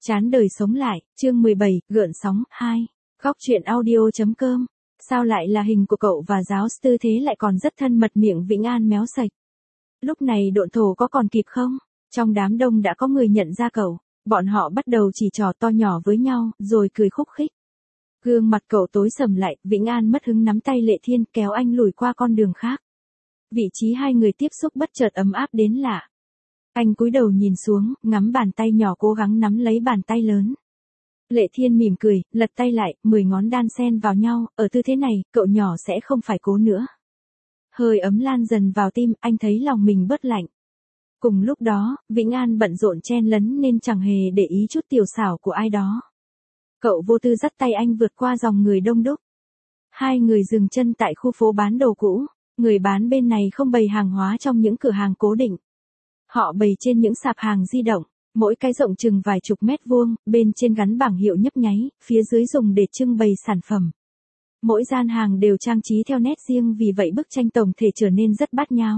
Chán đời sống lại, chương 17, gợn sóng, 2. Góc truyện audio.com. Sao lại là hình của cậu và giáo sư thế lại còn rất thân mật, miệng Vĩnh An méo sạch. Lúc này độn thổ có còn kịp không? Trong đám đông đã có người nhận ra cậu. Bọn họ bắt đầu chỉ trò to nhỏ với nhau, rồi cười khúc khích. Gương mặt cậu tối sầm lại, Vĩnh An mất hứng nắm tay Lệ Thiên kéo anh lùi qua con đường khác. Vị trí hai người tiếp xúc bất chợt ấm áp đến lạ. Anh cúi đầu nhìn xuống, ngắm bàn tay nhỏ cố gắng nắm lấy bàn tay lớn. Lệ Thiên mỉm cười, lật tay lại, 10 ngón đan xen vào nhau, ở tư thế này, cậu nhỏ sẽ không phải cố nữa. Hơi ấm lan dần vào tim, anh thấy lòng mình bớt lạnh. Cùng lúc đó, Vĩnh An bận rộn chen lấn nên chẳng hề để ý chút tiểu xảo của ai đó. Cậu vô tư dắt tay anh vượt qua dòng người đông đúc. Hai người dừng chân tại khu phố bán đồ cũ, người bán bên này không bày hàng hóa trong những cửa hàng cố định. Họ bày trên những sạp hàng di động, mỗi cái rộng chừng vài chục mét vuông, bên trên gắn bảng hiệu nhấp nháy, phía dưới dùng để trưng bày sản phẩm. Mỗi gian hàng đều trang trí theo nét riêng, vì vậy bức tranh tổng thể trở nên rất bát nháo.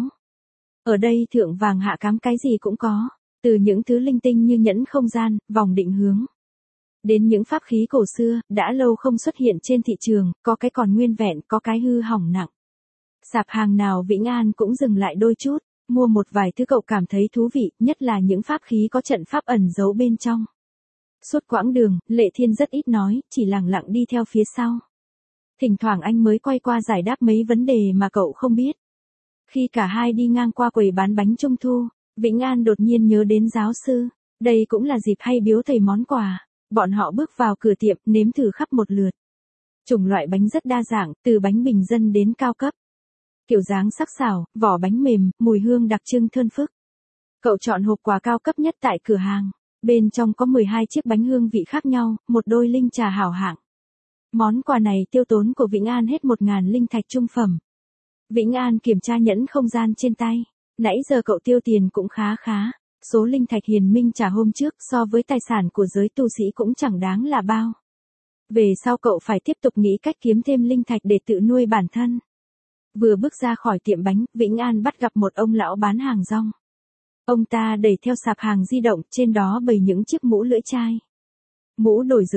Ở đây thượng vàng hạ cám cái gì cũng có, từ những thứ linh tinh như nhẫn không gian, vòng định hướng, đến những pháp khí cổ xưa, đã lâu không xuất hiện trên thị trường, có cái còn nguyên vẹn, có cái hư hỏng nặng. Sạp hàng nào Vĩnh An cũng dừng lại đôi chút, mua một vài thứ cậu cảm thấy thú vị, nhất là những pháp khí có trận pháp ẩn giấu bên trong. Suốt quãng đường, Lệ Thiên rất ít nói, chỉ lặng lặng đi theo phía sau. Thỉnh thoảng anh mới quay qua giải đáp mấy vấn đề mà cậu không biết. Khi cả hai đi ngang qua quầy bán bánh trung thu, Vĩnh An đột nhiên nhớ đến giáo sư. Đây cũng là dịp hay biếu thầy món quà. Bọn họ bước vào cửa tiệm, nếm thử khắp một lượt. Chủng loại bánh rất đa dạng, từ bánh bình dân đến cao cấp. Kiểu dáng sắc sảo, vỏ bánh mềm, mùi hương đặc trưng thơm phức. Cậu chọn hộp quà cao cấp nhất tại cửa hàng. Bên trong có 12 chiếc bánh hương vị khác nhau, một đôi linh trà hảo hạng. Món quà này tiêu tốn của Vĩnh An hết 1.000 linh thạch trung phẩm. Vĩnh An kiểm tra nhẫn không gian trên tay. Nãy giờ cậu tiêu tiền cũng khá khá. Số linh thạch hiền minh trả hôm trước so với tài sản của giới tu sĩ cũng chẳng đáng là bao. Về sau cậu phải tiếp tục nghĩ cách kiếm thêm linh thạch để tự nuôi bản thân. Vừa bước ra khỏi tiệm bánh, Vĩnh An bắt gặp một ông lão bán hàng rong. Ông ta đẩy theo sạp hàng di động, trên đó bày những chiếc mũ lưỡi chai. Mũ đổi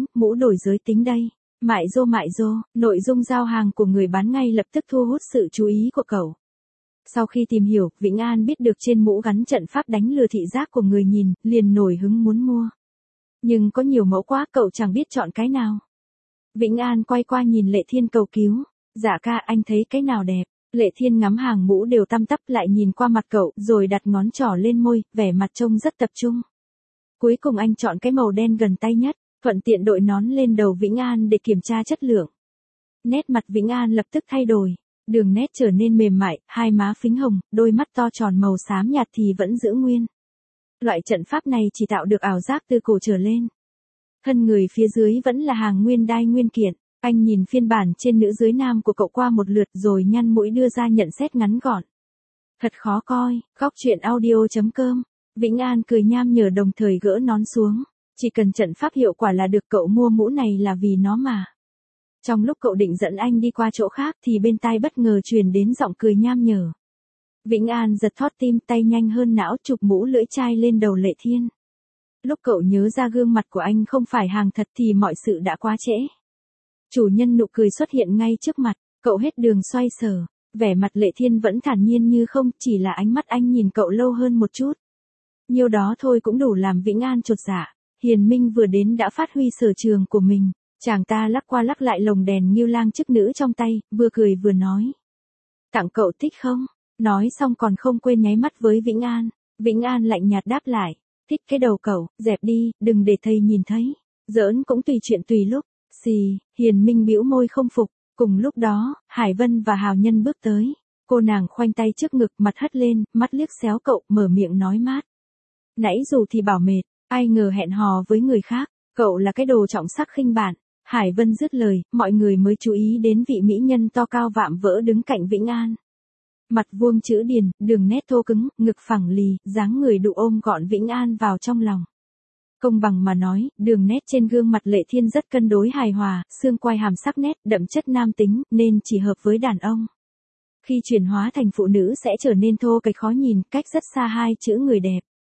giới tính đây. Mại rô, nội dung giao hàng của người bán ngay lập tức thu hút sự chú ý của cậu. Sau khi tìm hiểu, Vĩnh An biết được trên mũ gắn trận pháp đánh lừa thị giác của người nhìn, liền nổi hứng muốn mua. Nhưng có nhiều mẫu quá, cậu chẳng biết chọn cái nào. Vĩnh An quay qua nhìn Lệ Thiên cầu cứu. Dạ ca, anh thấy cái nào đẹp? Lệ Thiên ngắm hàng mũ đều tăm tắp, lại nhìn qua mặt cậu, rồi đặt ngón trỏ lên môi, vẻ mặt trông rất tập trung. Cuối cùng anh chọn cái màu đen gần tay nhất, thuận tiện đội nón lên đầu Vĩnh An để kiểm tra chất lượng. Nét mặt Vĩnh An lập tức thay đổi. Đường nét trở nên mềm mại, hai má phím hồng, đôi mắt to tròn màu xám nhạt thì vẫn giữ nguyên. Loại trận pháp này chỉ tạo được ảo giác từ cổ trở lên. Thân người phía dưới vẫn là hàng nguyên đai nguyên kiện. Anh nhìn phiên bản trên nữ dưới nam của cậu qua một lượt rồi nhăn mũi đưa ra nhận xét ngắn gọn. Thật khó coi. Góc truyện audio.com. Vĩnh An cười nham nhở đồng thời gỡ nón xuống. Chỉ cần trận pháp hiệu quả là được, cậu mua mũ này là vì nó mà. Trong lúc cậu định dẫn anh đi qua chỗ khác thì bên tai bất ngờ truyền đến giọng cười nham nhở. Vĩnh An giật thót tim, tay nhanh hơn não chụp mũ lưỡi chai lên đầu Lệ Thiên. Lúc cậu nhớ ra gương mặt của anh không phải hàng thật thì mọi sự đã quá trễ. Chủ nhân nụ cười xuất hiện ngay trước mặt, cậu hết đường xoay sở. Vẻ mặt Lệ Thiên vẫn thản nhiên như không, chỉ là ánh mắt anh nhìn cậu lâu hơn một chút. Nhiêu đó thôi cũng đủ làm Vĩnh An chột dạ. Hiền Minh vừa đến đã phát huy sở trường của mình. Chàng ta lắc qua lắc lại lồng đèn Ngưu Lang chức nữ trong tay, vừa cười vừa nói. Tặng cậu thích không? Nói xong còn không quên nháy mắt với Vĩnh An. Vĩnh An lạnh nhạt đáp lại. Thích cái đầu cậu, dẹp đi, đừng để thầy nhìn thấy. Giỡn cũng tùy chuyện tùy lúc. Xì, Hiền Minh bĩu môi không phục. Cùng lúc đó, Hải Vân và Hào Nhân bước tới. Cô nàng khoanh tay trước ngực, mặt hất lên, mắt liếc xéo cậu, mở miệng nói mát. Nãy dù thì bảo mệt, ai ngờ hẹn hò với người khác. Cậu là cái đồ trọng sắc khinh bạn. Hải Vân dứt lời, mọi người mới chú ý đến vị mỹ nhân to cao vạm vỡ đứng cạnh Vĩnh An. Mặt vuông chữ điền, đường nét thô cứng, ngực phẳng lì, dáng người đụ ôm gọn Vĩnh An vào trong lòng. Công bằng mà nói, đường nét trên gương mặt Lệ Thiên rất cân đối hài hòa, xương quai hàm sắc nét, đậm chất nam tính, nên chỉ hợp với đàn ông. Khi chuyển hóa thành phụ nữ sẽ trở nên thô kệch khó nhìn, cách rất xa hai chữ người đẹp.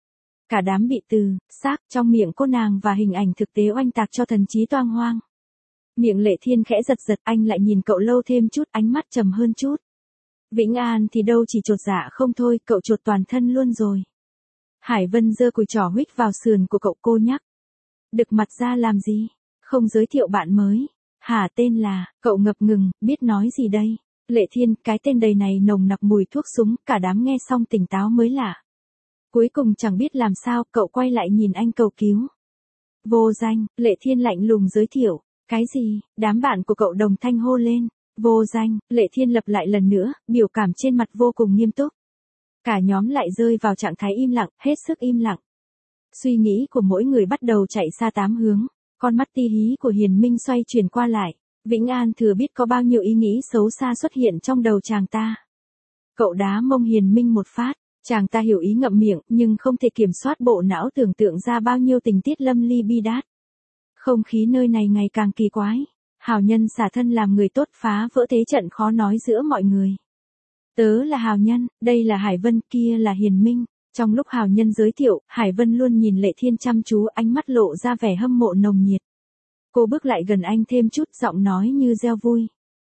Cả đám bị từ, xác trong miệng cô nàng và hình ảnh thực tế oanh tạc cho thần trí toang hoang. Miệng Lệ Thiên khẽ giật giật, anh lại nhìn cậu lâu thêm chút, ánh mắt trầm hơn chút. Vĩnh An thì đâu chỉ chột dạ không thôi, cậu chột toàn thân luôn rồi. Hải Vân giơ cùi trỏ huých vào sườn của cậu, cô nhắc. Đực mặt ra làm gì? Không giới thiệu bạn mới. Hả, tên là, cậu ngập ngừng, biết nói gì đây? Lệ Thiên, cái tên đầy này nồng nặc mùi thuốc súng, cả đám nghe xong tỉnh táo mới lạ. Cuối cùng chẳng biết làm sao, cậu quay lại nhìn anh cầu cứu. Vô danh, Lệ Thiên lạnh lùng giới thiệu. Cái gì? Đám bạn của cậu đồng thanh hô lên. Vô danh, Lệ Thiên lặp lại lần nữa, biểu cảm trên mặt vô cùng nghiêm túc. Cả nhóm lại rơi vào trạng thái im lặng, hết sức im lặng. Suy nghĩ của mỗi người bắt đầu chạy xa tám hướng. Con mắt ti hí của Hiền Minh xoay chuyển qua lại. Vĩnh An thừa biết có bao nhiêu ý nghĩ xấu xa xuất hiện trong đầu chàng ta. Cậu đá mông Hiền Minh một phát. Chàng ta hiểu ý ngậm miệng, nhưng không thể kiểm soát bộ não tưởng tượng ra bao nhiêu tình tiết lâm ly bi đát. Không khí nơi này ngày càng kỳ quái. Hào nhân xả thân làm người tốt phá vỡ thế trận khó nói giữa mọi người. Tớ là Hào Nhân, đây là Hải Vân, kia là Hiền Minh. Trong lúc Hào Nhân giới thiệu, Hải Vân luôn nhìn Lệ Thiên chăm chú, ánh mắt lộ ra vẻ hâm mộ nồng nhiệt. Cô bước lại gần anh thêm chút, giọng nói như reo vui.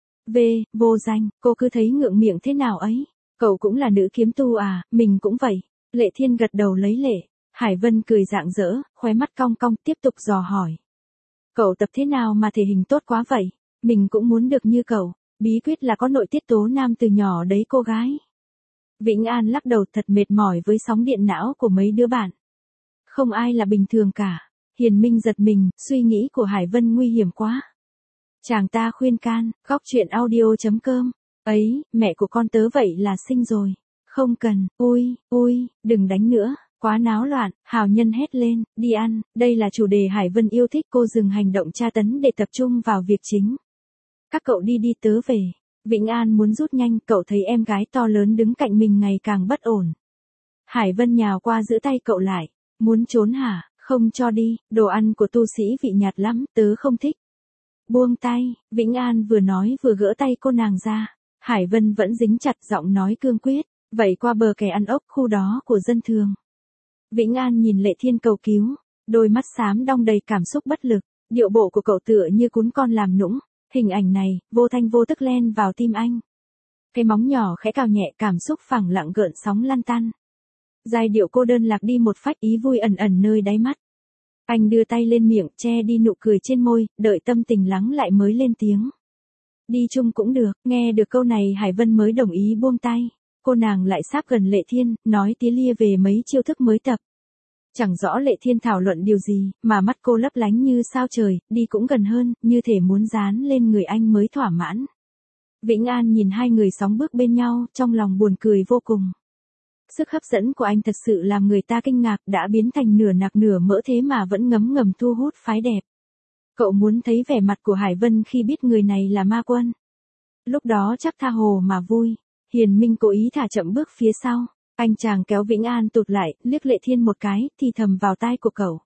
Vô danh, cô cứ thấy ngượng miệng thế nào ấy. Cậu cũng là nữ kiếm tu à, mình cũng vậy. Lệ Thiên gật đầu lấy lệ. Hải Vân cười rạng rỡ, khóe mắt cong cong, tiếp tục dò hỏi. Cậu tập thế nào mà thể hình tốt quá vậy? Mình cũng muốn được như cậu. Bí quyết là có nội tiết tố nam từ nhỏ đấy cô gái. Vĩnh An lắc đầu, thật mệt mỏi với sóng điện não của mấy đứa bạn. Không ai là bình thường cả. Hiền Minh giật mình, suy nghĩ của Hải Vân nguy hiểm quá. Chàng ta khuyên can, góc chuyện audio.com. Ấy, mẹ của con tớ vậy là xinh rồi. Không cần, ui, đừng đánh nữa. Quá náo loạn, Hào Nhân hét lên, đi ăn, đây là chủ đề Hải Vân yêu thích. Cô dừng hành động tra tấn để tập trung vào việc chính. Các cậu đi tớ về. Vĩnh An muốn rút nhanh, cậu thấy em gái to lớn đứng cạnh mình ngày càng bất ổn. Hải Vân nhào qua giữ tay cậu lại. Muốn trốn hả? Không cho đi, đồ ăn của tu sĩ vị nhạt lắm, tớ không thích. Buông tay, Vĩnh An vừa nói vừa gỡ tay cô nàng ra. Hải Vân vẫn dính chặt, giọng nói cương quyết. Vậy qua bờ kè ăn ốc, khu đó của dân thường. Vĩnh An nhìn Lệ Thiên cầu cứu. Đôi mắt xám đong đầy cảm xúc bất lực. Điệu bộ của cậu tựa như cún con làm nũng. Hình ảnh này, vô thanh vô tức len vào tim anh. Cái móng nhỏ khẽ cào nhẹ, cảm xúc phẳng lặng gợn sóng lăn tăn. Giai điệu cô đơn lạc đi một phách, ý vui ẩn ẩn nơi đáy mắt. Anh đưa tay lên miệng, che đi nụ cười trên môi, đợi tâm tình lắng lại mới lên tiếng. Đi chung cũng được, nghe được câu này Hải Vân mới đồng ý buông tay. Cô nàng lại sáp gần Lệ Thiên, nói tía lia về mấy chiêu thức mới tập. Chẳng rõ Lệ Thiên thảo luận điều gì, mà mắt cô lấp lánh như sao trời, đi cũng gần hơn, như thể muốn dán lên người anh mới thỏa mãn. Vĩnh An nhìn hai người sóng bước bên nhau, trong lòng buồn cười vô cùng. Sức hấp dẫn của anh thật sự làm người ta kinh ngạc, đã biến thành nửa nạc nửa mỡ thế mà vẫn ngấm ngầm thu hút phái đẹp. Cậu muốn thấy vẻ mặt của Hải Vân khi biết người này là ma quân. Lúc đó chắc tha hồ mà vui. Hiền Minh cố ý thả chậm bước phía sau. Anh chàng kéo Vĩnh An tụt lại, liếc Lệ Thiên một cái, thì thầm vào tai của cậu.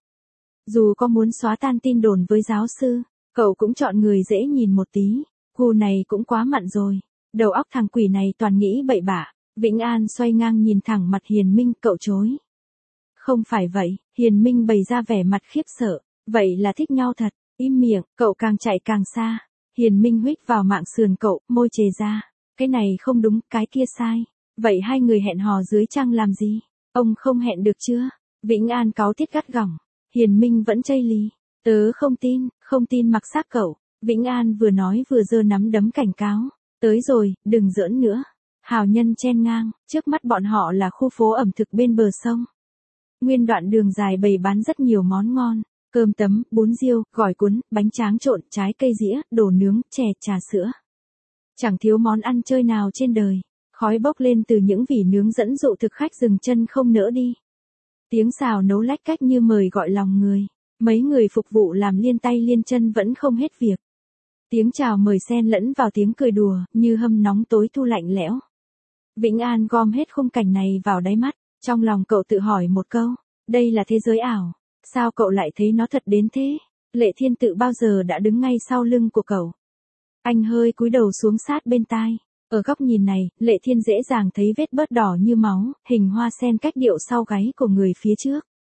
Dù có muốn xóa tan tin đồn với giáo sư, cậu cũng chọn người dễ nhìn một tí. Gu này cũng quá mặn rồi. Đầu óc thằng quỷ này toàn nghĩ bậy bạ. Vĩnh An xoay ngang nhìn thẳng mặt Hiền Minh, cậu chối. Không phải vậy, Hiền Minh bày ra vẻ mặt khiếp sợ. Vậy là thích nhau thật, im miệng, cậu càng chạy càng xa. Hiền Minh huých vào mạng sườn cậu, môi chề ra. Cái này không đúng, cái kia sai. Vậy hai người hẹn hò dưới trăng làm gì? Ông không hẹn được chưa? Vĩnh An cáu tiết gắt gỏng. Hiền Minh vẫn chây lì. Tớ không tin mặc xác cậu. Vĩnh An vừa nói vừa giơ nắm đấm cảnh cáo. Tới rồi, đừng giỡn nữa. Hào Nhân chen ngang, trước mắt bọn họ là khu phố ẩm thực bên bờ sông. Nguyên đoạn đường dài bày bán rất nhiều món ngon. Cơm tấm, bún riêu, gỏi cuốn, bánh tráng trộn, trái cây dĩa, đồ nướng, chè, trà sữa. Chẳng thiếu món ăn chơi nào trên đời. Khói bốc lên từ những vỉ nướng dẫn dụ thực khách dừng chân không nỡ đi. Tiếng xào nấu lách cách như mời gọi lòng người. Mấy người phục vụ làm liên tay liên chân vẫn không hết việc. Tiếng chào mời xen lẫn vào tiếng cười đùa, như hâm nóng tối thu lạnh lẽo. Vĩnh An gom hết khung cảnh này vào đáy mắt, trong lòng cậu tự hỏi một câu, đây là thế giới ảo, sao cậu lại thấy nó thật đến thế? Lệ Thiên tự bao giờ đã đứng ngay sau lưng của cậu. Anh hơi cúi đầu xuống sát bên tai. Ở góc nhìn này, Lệ Thiên dễ dàng thấy vết bớt đỏ như máu, hình hoa sen cách điệu sau gáy của người phía trước.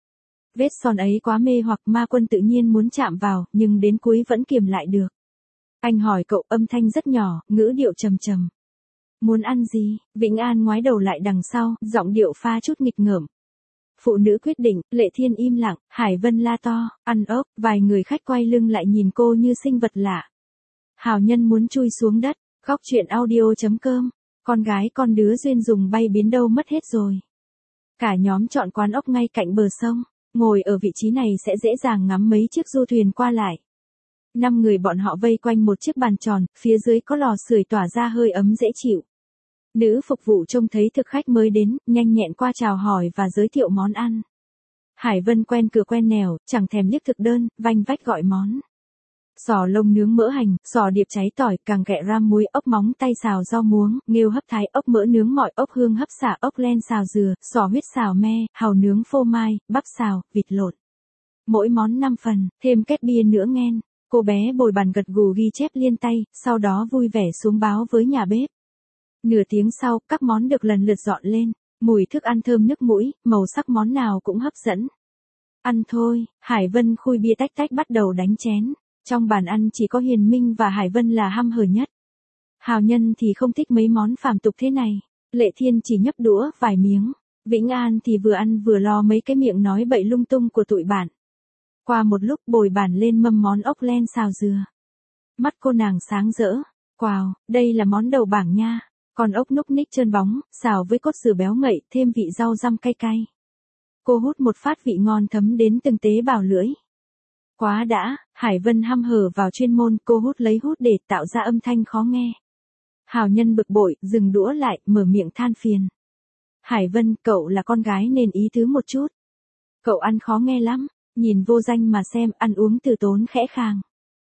Vết son ấy quá mê hoặc Ma Quân tự nhiên muốn chạm vào, nhưng đến cuối vẫn kiềm lại được. Anh hỏi cậu, âm thanh rất nhỏ, ngữ điệu trầm trầm. Muốn ăn gì? Vĩnh An ngoái đầu lại đằng sau, giọng điệu pha chút nghịch ngợm. Phụ nữ quyết định, Lệ Thiên im lặng, Hải Vân la to, ăn ốc, vài người khách quay lưng lại nhìn cô như sinh vật lạ. Hào Nhân muốn chui xuống đất, góc chuyện audio.com, con gái con đứa duyên dùng bay biến đâu mất hết rồi. Cả nhóm chọn quán ốc ngay cạnh bờ sông, ngồi ở vị trí này sẽ dễ dàng ngắm mấy chiếc du thuyền qua lại. 5 người bọn họ vây quanh một chiếc bàn tròn, phía dưới có lò sưởi tỏa ra hơi ấm dễ chịu. Nữ phục vụ trông thấy thực khách mới đến, nhanh nhẹn qua chào hỏi và giới thiệu món ăn. Hải Vân quen cửa quen nẻo, chẳng thèm liếc thực đơn, vanh vách gọi món. Sò lông nướng mỡ hành, sò điệp cháy tỏi, càng ghẹ ram muối, ốc móng tay xào rau muống, nghêu hấp thái, ốc mỡ nướng mọi, ốc hương hấp xả, ốc len xào dừa, sò huyết xào me, hàu nướng phô mai, bắp xào, vịt lộn. Mỗi món 5 phần, thêm két bia nữa nghen. Cô bé bồi bàn gật gù ghi chép liên tay, sau đó vui vẻ xuống báo với nhà bếp. Nửa tiếng sau, các món được lần lượt dọn lên, mùi thức ăn thơm nức mũi, màu sắc món nào cũng hấp dẫn. Ăn thôi, Hải Vân khui bia tách tách bắt đầu đánh chén. Trong bàn ăn chỉ có Hiền Minh và Hải Vân là hăm hở nhất. Hào Nhân thì không thích mấy món phàm tục thế này. Lệ Thiên chỉ nhấp đũa vài miếng. Vĩnh An thì vừa ăn vừa lo mấy cái miệng nói bậy lung tung của tụi bạn. Qua một lúc bồi bàn lên mâm món ốc len xào dừa. Mắt cô nàng sáng rỡ. Wow, đây là món đầu bảng nha. Con ốc núc ních trơn bóng, xào với cốt dừa béo ngậy, thêm vị rau răm cay cay. Cô hút một phát vị ngon thấm đến từng tế bào lưỡi. Quá đã, Hải Vân hăm hở vào chuyên môn, cô lấy hút để tạo ra âm thanh khó nghe. Hào Nhân bực bội, dừng đũa lại, mở miệng than phiền. Hải Vân, cậu là con gái nên ý tứ một chút. Cậu ăn khó nghe lắm, nhìn vô danh mà xem, ăn uống từ tốn khẽ khàng.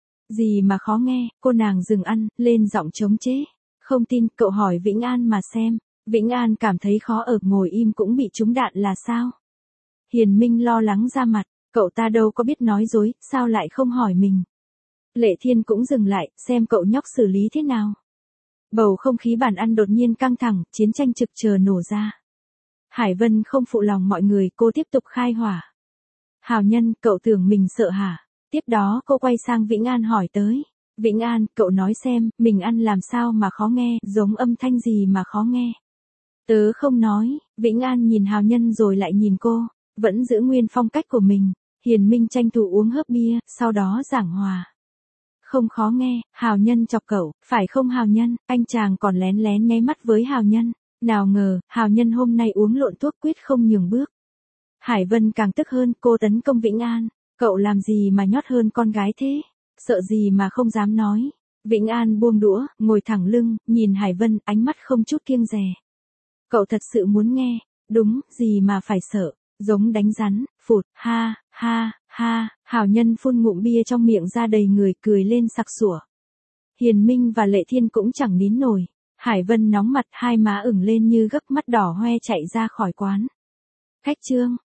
Gì mà khó nghe, cô nàng dừng ăn, lên giọng chống chế. Không tin, cậu hỏi Vĩnh An mà xem. Vĩnh An cảm thấy khó ở, ngồi im cũng bị trúng đạn là sao? Hiền Minh lo lắng ra mặt. Cậu ta đâu có biết nói dối, sao lại không hỏi mình. Lệ Thiên cũng dừng lại, xem cậu nhóc xử lý thế nào. Bầu không khí bàn ăn đột nhiên căng thẳng, chiến tranh trực chờ nổ ra. Hải Vân không phụ lòng mọi người, cô tiếp tục khai hỏa. Hào Nhân, cậu tưởng mình sợ hả? Tiếp đó cô quay sang Vĩnh An hỏi tới. Vĩnh An, cậu nói xem, mình ăn làm sao mà khó nghe, giống âm thanh gì mà khó nghe. Tớ không nói, Vĩnh An nhìn Hào Nhân rồi lại nhìn cô, vẫn giữ nguyên phong cách của mình. Hiền Minh tranh thủ uống hớp bia, sau đó giảng hòa. Không khó nghe, Hào Nhân chọc cậu, phải không Hào Nhân, anh chàng còn lén lén nháy mắt với Hào Nhân. Nào ngờ, Hào Nhân hôm nay uống lộn thuốc quyết không nhường bước. Hải Vân càng tức hơn, cô tấn công Vĩnh An. Cậu làm gì mà nhót hơn con gái thế? Sợ gì mà không dám nói. Vĩnh An buông đũa, ngồi thẳng lưng, nhìn Hải Vân, ánh mắt không chút kiêng dè. Cậu thật sự muốn nghe, đúng, gì mà phải sợ. Giống đánh rắn, phụt, ha, ha, ha, Hào Nhân phun ngụm bia trong miệng ra đầy người cười lên sặc sủa. Hiền Minh và Lệ Thiên cũng chẳng nín nổi. Hải Vân nóng mặt, hai má ửng lên như gấc, mắt đỏ hoe chạy ra khỏi quán. Khách trương,